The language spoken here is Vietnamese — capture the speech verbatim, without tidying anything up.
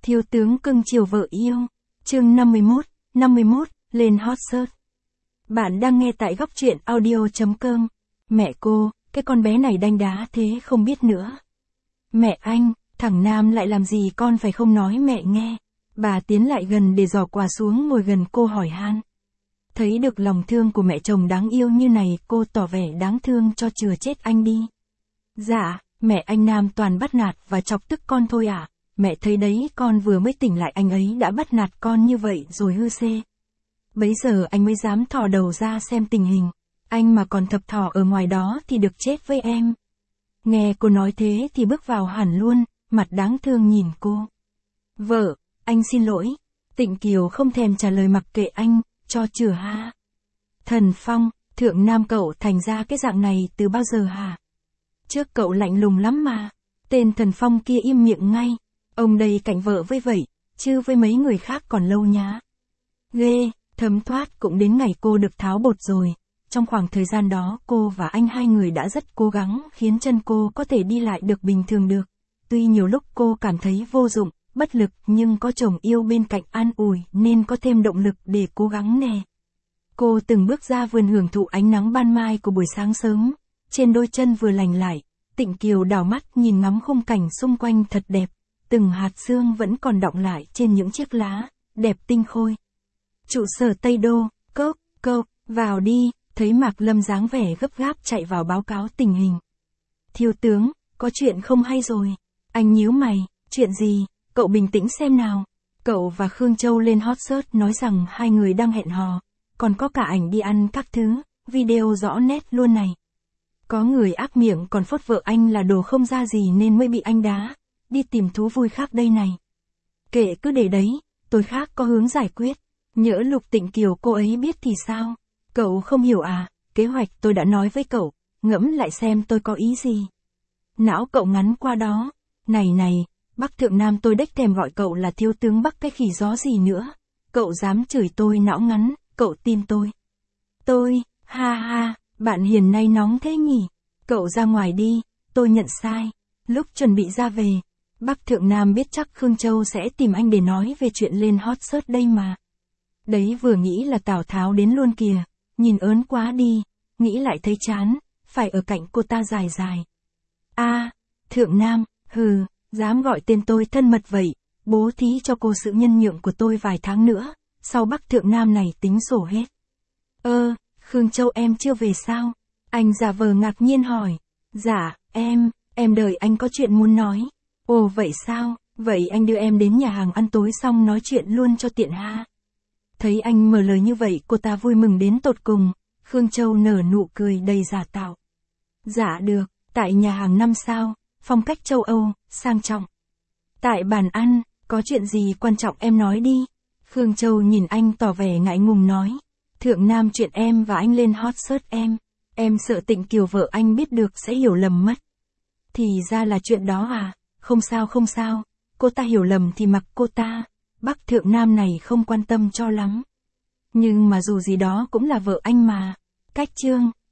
Thiếu tướng cưng chiều vợ yêu. Chương năm mươi mốt, năm mươi mốt, lên hot search. Bạn đang nghe tại góc truyện audio chấm com. Mẹ cô, cái con bé này đanh đá thế không biết nữa. Mẹ anh, thằng Nam lại làm gì con phải không nói mẹ nghe. Bà tiến lại gần để giỏ quà xuống ngồi gần cô hỏi han. Thấy được lòng thương của mẹ chồng đáng yêu như này, cô tỏ vẻ đáng thương cho chừa chết anh đi. Dạ, mẹ anh Nam toàn bắt nạt và chọc tức con thôi ạ. À? Mẹ thấy đấy, con vừa mới tỉnh lại anh ấy đã bắt nạt con như vậy rồi hư xê. Bấy giờ anh mới dám thò đầu ra xem tình hình. Anh mà còn thập thò ở ngoài đó thì được chết với em. Nghe cô nói thế thì bước vào hẳn luôn, mặt đáng thương nhìn cô. Vợ, anh xin lỗi. Tịnh Kiều không thèm trả lời mặc kệ anh, cho chừa ha. Thần Phong, thượng Nam cậu thành ra cái dạng này từ bao giờ hả? Trước cậu lạnh lùng lắm mà. Tên Thần Phong kia im miệng ngay. Ông đây cạnh vợ với vậy, chứ với mấy người khác còn lâu nhá. Ghê, thấm thoát cũng đến ngày cô được tháo bột rồi. Trong khoảng thời gian đó cô và anh hai người đã rất cố gắng khiến chân cô có thể đi lại được bình thường được. Tuy nhiều lúc cô cảm thấy vô dụng, bất lực nhưng có chồng yêu bên cạnh an ủi nên có thêm động lực để cố gắng nè. Cô từng bước ra vườn hưởng thụ ánh nắng ban mai của buổi sáng sớm. Trên đôi chân vừa lành lại, Tịnh Kiều đảo mắt nhìn ngắm khung cảnh xung quanh thật đẹp. Từng hạt sương vẫn còn đọng lại trên những chiếc lá, đẹp tinh khôi. Trụ sở Tây Đô, cốc, cốc, vào đi, thấy Mạc Lâm dáng vẻ gấp gáp chạy vào báo cáo tình hình. Thiếu tướng, có chuyện không hay rồi. Anh nhíu mày, chuyện gì, cậu bình tĩnh xem nào. Cậu và Khương Châu lên hot search nói rằng hai người đang hẹn hò, còn có cả ảnh đi ăn các thứ, video rõ nét luôn này. Có người ác miệng còn phốt vợ anh là đồ không ra gì nên mới bị anh đá. Đi tìm thú vui khác đây này. Kệ cứ để đấy, tôi khác có hướng giải quyết. Nhỡ Lục Tịnh Kiều cô ấy biết thì sao? Cậu không hiểu à, kế hoạch tôi đã nói với cậu, ngẫm lại xem tôi có ý gì. Não cậu ngắn qua đó. Này này, Bắc Thượng Nam tôi đếch thèm gọi cậu là thiếu tướng Bắc cái khỉ gió gì nữa. Cậu dám chửi tôi não ngắn, cậu tin tôi. Tôi, ha ha, bạn hiền nay nóng thế nhỉ. Cậu ra ngoài đi, tôi nhận sai. Lúc chuẩn bị ra về, Bắc Thượng Nam biết chắc Khương Châu sẽ tìm anh để nói về chuyện lên hot search đây mà. Đấy vừa nghĩ là Tào Tháo đến luôn kìa, nhìn ớn quá đi, nghĩ lại thấy chán, phải ở cạnh cô ta dài dài. A, à, Thượng Nam, hừ, dám gọi tên tôi thân mật vậy, bố thí cho cô sự nhân nhượng của tôi vài tháng nữa, sau Bắc Thượng Nam này tính sổ hết. Ơ, Khương Châu em chưa về sao? Anh giả vờ ngạc nhiên hỏi. Dạ, em, em đợi anh có chuyện muốn nói. Ồ vậy sao, vậy anh đưa em đến nhà hàng ăn tối xong nói chuyện luôn cho tiện ha. Thấy anh mở lời như vậy cô ta vui mừng đến tột cùng, Khương Châu nở nụ cười đầy giả tạo. Dạ được, tại nhà hàng năm sao, phong cách châu Âu, sang trọng. Tại bàn ăn, có chuyện gì quan trọng em nói đi. Khương Châu nhìn anh tỏ vẻ ngại ngùng nói. Thượng Nam chuyện em và anh lên hot search em, em sợ Tịnh Kiều vợ anh biết được sẽ hiểu lầm mất. Thì ra là chuyện đó à, không sao không sao, cô ta hiểu lầm thì mặc cô ta, Bắc Thượng Nam này không quan tâm cho lắm. Nhưng mà dù gì đó cũng là vợ anh mà. Cách chương,